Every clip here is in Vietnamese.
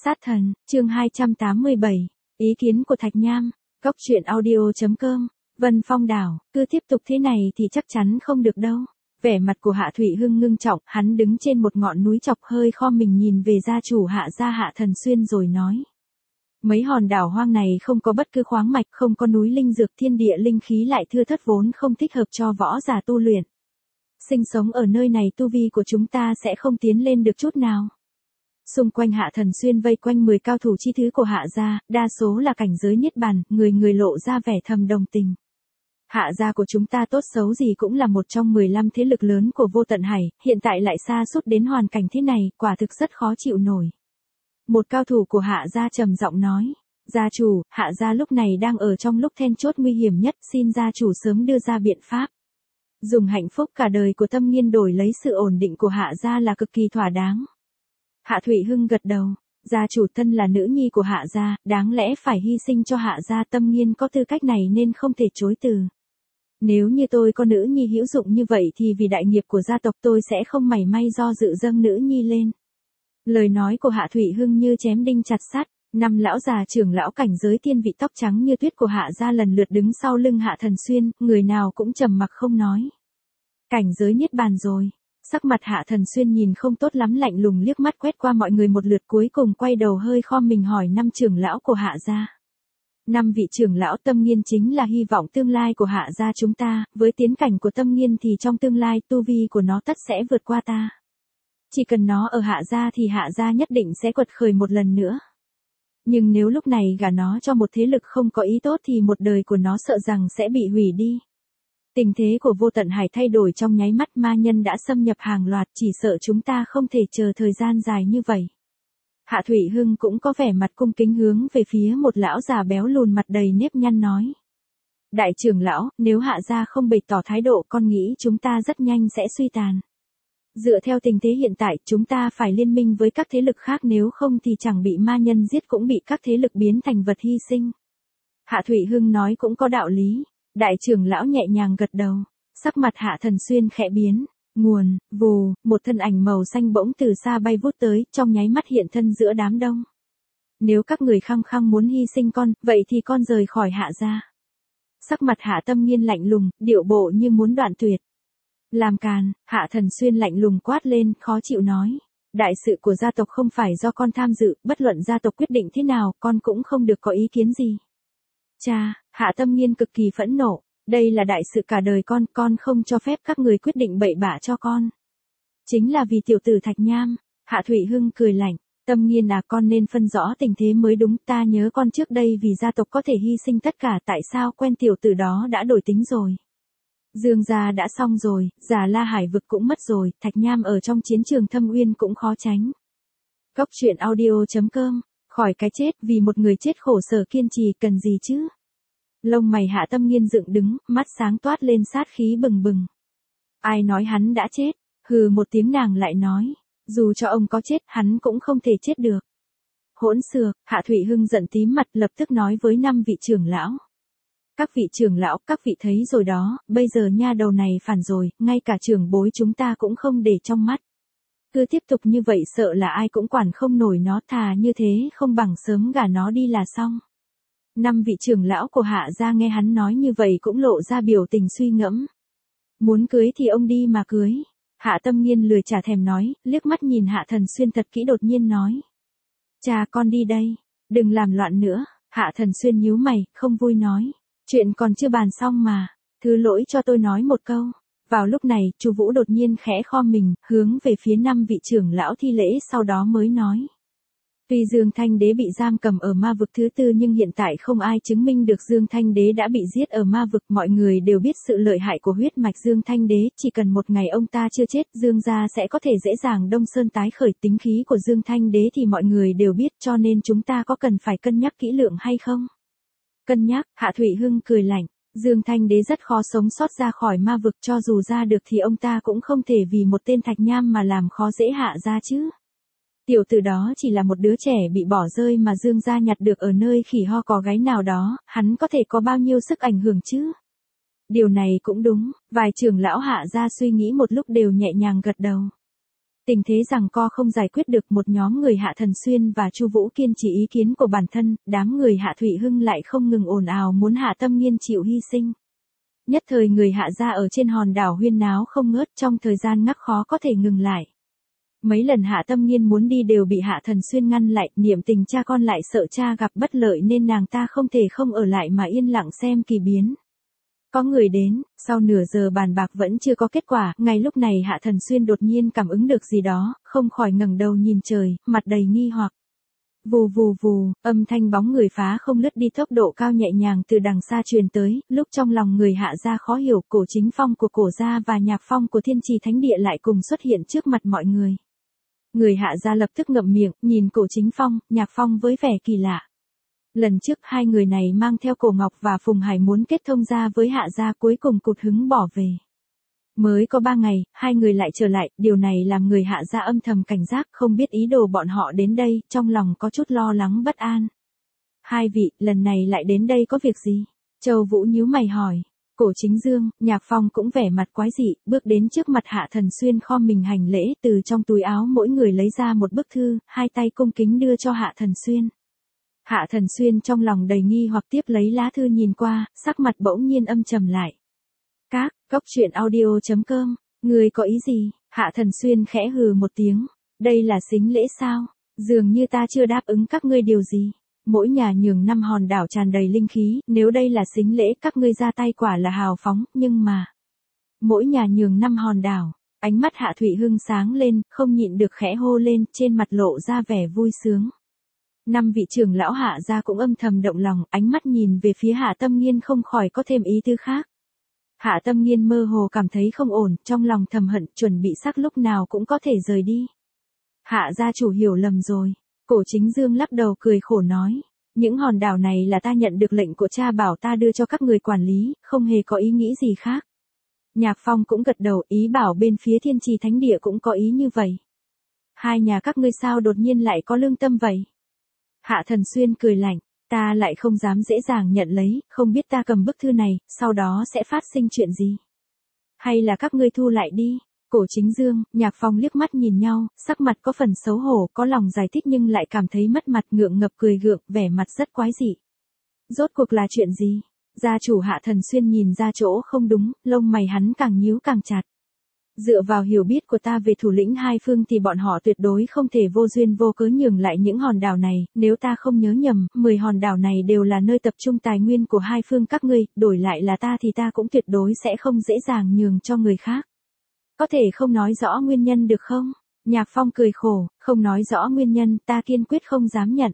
Sát thần, chương 287, ý kiến của Thạch Nham, Cốc truyện audio.com, Vân Phong đảo, cứ tiếp tục thế này thì chắc chắn không được đâu. Vẻ mặt của Hạ Thụy Hưng ngưng trọng, hắn đứng trên một ngọn núi chọc hơi khom mình nhìn về gia chủ Hạ gia Hạ Thần Xuyên rồi nói. Mấy hòn đảo hoang này không có bất cứ khoáng mạch, không có núi linh dược, thiên địa linh khí lại thưa thớt vốn không thích hợp cho võ giả tu luyện. Sinh sống ở nơi này tu vi của chúng ta sẽ không tiến lên được chút nào. Xung quanh Hạ Thần Xuyên vây quanh 10 cao thủ chi thứ của Hạ gia, đa số là cảnh giới niết bàn, người người lộ ra vẻ thầm đồng tình. Hạ gia của chúng ta tốt xấu gì cũng là một trong 15 thế lực lớn của Vô Tận Hải, hiện tại lại sa sút đến hoàn cảnh thế này, quả thực rất khó chịu nổi. Một cao thủ của Hạ gia trầm giọng nói, gia chủ, Hạ gia lúc này đang ở trong lúc then chốt nguy hiểm nhất, xin gia chủ sớm đưa ra biện pháp. Dùng hạnh phúc cả đời của Tâm Nghiên đổi lấy sự ổn định của Hạ gia là cực kỳ thỏa đáng. Hạ Thụy Hưng gật đầu, gia chủ thân là nữ nhi của Hạ gia, đáng lẽ phải hy sinh cho Hạ gia, Tâm Nghiên có tư cách này nên không thể chối từ. Nếu như tôi có nữ nhi hữu dụng như vậy thì vì đại nghiệp của gia tộc tôi sẽ không mảy may do dự dâng nữ nhi lên. Lời nói của Hạ Thụy Hưng như chém đinh chặt sắt, 5 lão già trưởng lão cảnh giới thiên vị tóc trắng như tuyết của Hạ gia lần lượt đứng sau lưng Hạ Thần Xuyên, người nào cũng trầm mặc không nói. Cảnh giới niết bàn rồi. Sắc mặt Hạ Thần Xuyên nhìn không tốt lắm, lạnh lùng liếc mắt quét qua mọi người một lượt, cuối cùng quay đầu hơi khom mình hỏi 5 trưởng lão của Hạ gia. 5 vị trưởng lão, Tâm Nghiên chính là hy vọng tương lai của Hạ gia chúng ta, với tiến cảnh của Tâm Nghiên thì trong tương lai tu vi của nó tất sẽ vượt qua ta. Chỉ cần nó ở Hạ gia thì Hạ gia nhất định sẽ quật khởi một lần nữa. Nhưng nếu lúc này gả nó cho một thế lực không có ý tốt thì một đời của nó sợ rằng sẽ bị hủy đi. Tình thế của Vô Tận Hải thay đổi trong nháy mắt, ma nhân đã xâm nhập hàng loạt, chỉ sợ chúng ta không thể chờ thời gian dài như vậy. Hạ Thụy Hưng cũng có vẻ mặt cung kính hướng về phía một lão già béo lùn mặt đầy nếp nhăn nói. Đại trưởng lão, nếu Hạ gia không bày tỏ thái độ, con nghĩ chúng ta rất nhanh sẽ suy tàn. Dựa theo tình thế hiện tại, chúng ta phải liên minh với các thế lực khác, nếu không thì chẳng bị ma nhân giết cũng bị các thế lực biến thành vật hy sinh. Hạ Thụy Hưng nói cũng có đạo lý. Đại trưởng lão nhẹ nhàng gật đầu, sắc mặt Hạ Thần Xuyên khẽ biến, nguồn, vù, một thân ảnh màu xanh bỗng từ xa bay vút tới, trong nháy mắt hiện thân giữa đám đông. Nếu các người khăng khăng muốn hy sinh con, vậy thì con rời khỏi Hạ gia. Sắc mặt Hạ Tâm Nghiên lạnh lùng, điệu bộ như muốn đoạn tuyệt. Làm càn, Hạ Thần Xuyên lạnh lùng quát lên, khó chịu nói. Đại sự của gia tộc không phải do con tham dự, bất luận gia tộc quyết định thế nào, con cũng không được có ý kiến gì. Cha, Hạ Tâm Nghiên cực kỳ phẫn nộ, đây là đại sự cả đời con không cho phép các người quyết định bậy bạ cho con. Chính là vì tiểu tử Thạch Nham. Hạ Thụy Hưng cười lạnh, Tâm Nghiên à, con nên phân rõ tình thế mới đúng, ta nhớ con trước đây vì gia tộc có thể hy sinh tất cả, tại sao quen tiểu tử đó đã đổi tính rồi. Dương gia đã xong rồi, Già La Hải vực cũng mất rồi, Thạch Nham ở trong chiến trường Thâm Uyên cũng khó tránh. Cốc truyện audio.com, khỏi cái chết, vì một người chết khổ sở kiên trì, cần gì chứ. Lông mày Hạ Tâm Nghiên dựng đứng, mắt sáng toát lên sát khí bừng bừng. Ai nói hắn đã chết, hừ một tiếng nàng lại nói, dù cho ông có chết, hắn cũng không thể chết được. Hỗn xược, Hạ Thụy Hưng giận tím mặt, lập tức nói với 5 vị trưởng lão. Các vị trưởng lão, các vị thấy rồi đó, bây giờ nha đầu này phản rồi, ngay cả trưởng bối chúng ta cũng không để trong mắt. Cứ tiếp tục như vậy sợ là ai cũng quản không nổi nó, thà như thế không bằng sớm gả nó đi là xong. 5 vị trưởng lão của Hạ gia nghe hắn nói như vậy cũng lộ ra biểu tình suy ngẫm. Muốn cưới thì ông đi mà cưới. Hạ Tâm Nghiên lười chả thèm nói, liếc mắt nhìn Hạ Thần Xuyên thật kỹ, đột nhiên nói. Cha, con đi đây, đừng làm loạn nữa. Hạ Thần Xuyên nhíu mày, không vui nói. Chuyện còn chưa bàn xong mà, thứ lỗi cho tôi nói một câu. Vào lúc này, Chu Vũ đột nhiên khẽ khom mình, hướng về phía 5 vị trưởng lão thi lễ, sau đó mới nói. Tuy Dương Thanh Đế bị giam cầm ở ma vực thứ 4 nhưng hiện tại không ai chứng minh được Dương Thanh Đế đã bị giết ở ma vực, mọi người đều biết sự lợi hại của huyết mạch Dương Thanh Đế, chỉ cần một ngày ông ta chưa chết, Dương gia sẽ có thể dễ dàng đông sơn tái khởi, tính khí của Dương Thanh Đế thì mọi người đều biết, cho nên chúng ta có cần phải cân nhắc kỹ lưỡng hay không? Cân nhắc, Hạ Thụy Hưng cười lạnh, Dương Thanh Đế rất khó sống sót ra khỏi ma vực, cho dù ra được thì ông ta cũng không thể vì một tên Thạch Nham mà làm khó dễ Hạ gia chứ. Tiểu tử đó chỉ là một đứa trẻ bị bỏ rơi mà Dương gia nhặt được ở nơi khỉ ho có gáy nào đó, hắn có thể có bao nhiêu sức ảnh hưởng chứ? Điều này cũng đúng, vài trưởng lão Hạ gia suy nghĩ một lúc đều nhẹ nhàng gật đầu. Tình thế rằng co không giải quyết được, một nhóm người Hạ Thần Xuyên và Chu Vũ kiên trì ý kiến của bản thân, đám người Hạ Thụy Hưng lại không ngừng ồn ào muốn Hạ Tâm Nghiên chịu hy sinh. Nhất thời người Hạ gia ở trên hòn đảo huyên náo không ngớt, trong thời gian ngắn khó có thể ngừng lại. Mấy lần Hạ Tâm Nghiên muốn đi đều bị Hạ Thần Xuyên ngăn lại, niệm tình cha con lại sợ cha gặp bất lợi nên nàng ta không thể không ở lại mà yên lặng xem kỳ biến. Có người đến, sau nửa giờ bàn bạc vẫn chưa có kết quả, ngay lúc này Hạ Thần Xuyên đột nhiên cảm ứng được gì đó, không khỏi ngẩng đầu nhìn trời, mặt đầy nghi hoặc. Vù vù vù, âm thanh bóng người phá không lướt đi tốc độ cao nhẹ nhàng từ đằng xa truyền tới, lúc trong lòng người Hạ gia khó hiểu, Cổ Chính Phong của Cổ gia và Nhạc Phong của Thiên Trì Thánh Địa lại cùng xuất hiện trước mặt mọi người. Người Hạ gia lập tức ngậm miệng, nhìn Cổ Chính Phong, Nhạc Phong với vẻ kỳ lạ. Lần trước hai người này mang theo Cổ Ngọc và Phùng Hải muốn kết thông gia với Hạ gia, cuối cùng cụt hứng bỏ về. Mới có 3 ngày, hai người lại trở lại, điều này làm người Hạ gia âm thầm cảnh giác, không biết ý đồ bọn họ đến đây, trong lòng có chút lo lắng bất an. Hai vị, lần này lại đến đây có việc gì? Châu Vũ nhíu mày hỏi. Cổ Chính Dương, Nhạc Phong cũng vẻ mặt quái dị, bước đến trước mặt Hạ Thần Xuyên khom mình hành lễ, từ trong túi áo mỗi người lấy ra một bức thư, hai tay cung kính đưa cho Hạ Thần Xuyên. Hạ Thần Xuyên trong lòng đầy nghi hoặc tiếp lấy lá thư nhìn qua, sắc mặt bỗng nhiên âm trầm lại. Cóc truyện audio.com, người có ý gì? Hạ Thần Xuyên khẽ hừ một tiếng. Đây là sính lễ sao? Dường như ta chưa đáp ứng các ngươi điều gì. Mỗi nhà nhường 5 hòn đảo tràn đầy linh khí, nếu đây là sính lễ các ngươi ra tay quả là hào phóng, nhưng mà... Mỗi nhà nhường 5 hòn đảo, ánh mắt Hạ Thụy Hưng sáng lên, không nhịn được khẽ hô lên, trên mặt lộ ra vẻ vui sướng. 5 vị trưởng lão Hạ gia cũng âm thầm động lòng, ánh mắt nhìn về phía Hạ Tâm Nghiên không khỏi có thêm ý tư khác. Hạ Tâm Nghiên mơ hồ cảm thấy không ổn, trong lòng thầm hận, chuẩn bị sắc lúc nào cũng có thể rời đi. Hạ gia chủ hiểu lầm rồi. Cổ Chính Dương lắc đầu cười khổ nói. Những hòn đảo này là ta nhận được lệnh của cha bảo ta đưa cho các người quản lý, không hề có ý nghĩ gì khác. Nhạc Phong cũng gật đầu, ý bảo bên phía Thiên Trì Thánh Địa cũng có ý như vậy. Hai nhà các ngươi sao đột nhiên lại có lương tâm vậy? Hạ Thần Xuyên cười lạnh. Ta lại không dám dễ dàng nhận lấy, không biết ta cầm bức thư này, sau đó sẽ phát sinh chuyện gì? Hay là các ngươi thu lại đi? Cổ Chính Dương, Nhạc Phong liếc mắt nhìn nhau, sắc mặt có phần xấu hổ, có lòng giải thích nhưng lại cảm thấy mất mặt, ngượng ngập cười gượng, vẻ mặt rất quái dị. Rốt cuộc là chuyện gì? Gia chủ Hạ Thần Xuyên nhìn ra chỗ không đúng, lông mày hắn càng nhíu càng chặt. Dựa vào hiểu biết của ta về thủ lĩnh hai phương thì bọn họ tuyệt đối không thể vô duyên vô cớ nhường lại những hòn đảo này, nếu ta không nhớ nhầm, 10 hòn đảo này đều là nơi tập trung tài nguyên của hai phương các ngươi, đổi lại là ta thì ta cũng tuyệt đối sẽ không dễ dàng nhường cho người khác. Có thể không nói rõ nguyên nhân được không? Nhạc Phong cười khổ, không nói rõ nguyên nhân, ta kiên quyết không dám nhận.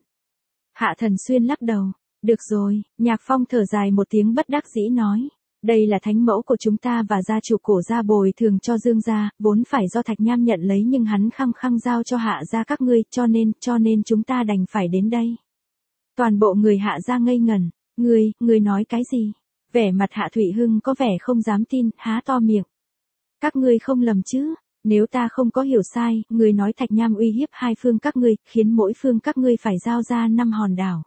Hạ Thần Xuyên lắc đầu. Được rồi, Nhạc Phong thở dài một tiếng bất đắc dĩ nói. Đây là thánh mẫu của chúng ta và gia chủ Cổ gia bồi thường cho Dương gia, vốn phải do Thạch Nham nhận lấy nhưng hắn khăng khăng giao cho Hạ gia các ngươi, cho nên chúng ta đành phải đến đây. Toàn bộ người Hạ gia ngây ngẩn. Ngươi nói cái gì? Vẻ mặt Hạ Thụy Hưng có vẻ không dám tin, há to miệng. Các ngươi không lầm chứ? Nếu ta không có hiểu sai, ngươi nói Thạch Nham uy hiếp hai phương các ngươi, khiến mỗi phương các ngươi phải giao ra 5 hòn đảo.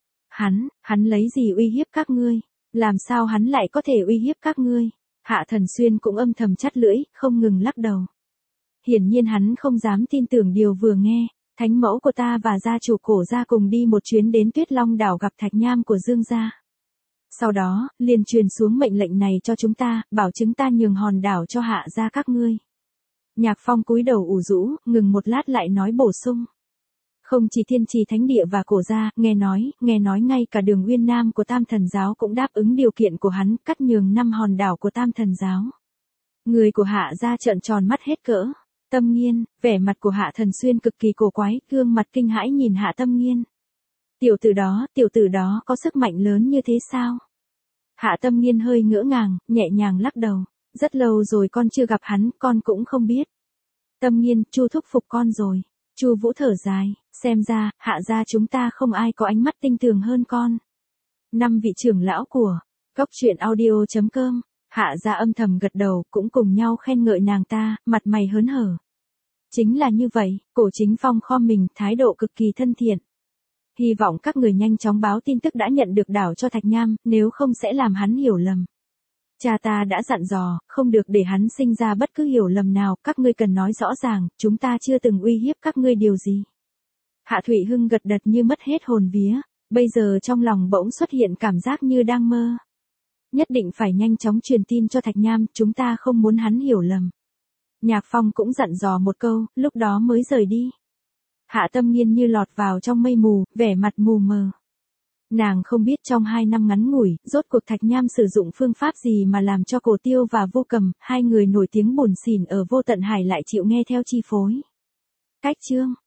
Hắn lấy gì uy hiếp các ngươi? Làm sao hắn lại có thể uy hiếp các ngươi? Hạ Thần Xuyên cũng âm thầm chắt lưỡi, không ngừng lắc đầu. Hiển nhiên hắn không dám tin tưởng điều vừa nghe. Thánh mẫu của ta và gia chủ Cổ gia cùng đi một chuyến đến Tuyết Long đảo gặp Thạch Nham của Dương gia. Sau đó, liền truyền xuống mệnh lệnh này cho chúng ta, bảo chúng ta nhường hòn đảo cho Hạ gia các ngươi. Nhạc Phong cúi đầu ủ rũ, ngừng một lát lại nói bổ sung. Không chỉ Thiên Trì Thánh Địa và Cổ gia, nghe nói ngay cả Đường Uyên Nam của Tam Thần Giáo cũng đáp ứng điều kiện của hắn, cắt nhường 5 hòn đảo của Tam Thần Giáo. Người của Hạ gia trợn tròn mắt hết cỡ. Tâm Nghiên, vẻ mặt của Hạ Thần Xuyên cực kỳ cổ quái, gương mặt kinh hãi nhìn Hạ Tâm Nghiên. Tiểu tử đó có sức mạnh lớn như thế sao? Hạ Tâm Nghiên hơi ngỡ ngàng, nhẹ nhàng lắc đầu. Rất lâu rồi con chưa gặp hắn, con cũng không biết. Tâm Nghiên, Chu thúc phục con rồi. Chu Vũ thở dài, xem ra, Hạ gia chúng ta không ai có ánh mắt tinh tường hơn con. 5 vị trưởng lão của Cóc truyện audio.com, Hạ gia âm thầm gật đầu, cũng cùng nhau khen ngợi nàng ta, mặt mày hớn hở. Chính là như vậy, Cổ Chính Phong khom mình, thái độ cực kỳ thân thiện. Hy vọng các người nhanh chóng báo tin tức đã nhận được đảo cho Thạch Nham, nếu không sẽ làm hắn hiểu lầm. Cha ta đã dặn dò, không được để hắn sinh ra bất cứ hiểu lầm nào, các ngươi cần nói rõ ràng, chúng ta chưa từng uy hiếp các ngươi điều gì. Hạ Thụy Hưng gật gật như mất hết hồn vía, bây giờ trong lòng bỗng xuất hiện cảm giác như đang mơ. Nhất định phải nhanh chóng truyền tin cho Thạch Nham, chúng ta không muốn hắn hiểu lầm. Nhạc Phong cũng dặn dò một câu, lúc đó mới rời đi. Hạ Tâm Nghiên như lọt vào trong mây mù, vẻ mặt mù mờ. Nàng không biết trong 2 năm ngắn ngủi, rốt cuộc Thạch Nham sử dụng phương pháp gì mà làm cho Cổ Tiêu và Vô Cầm, hai người nổi tiếng bủn xỉn ở Vô Tận Hải lại chịu nghe theo chi phối. Cách chương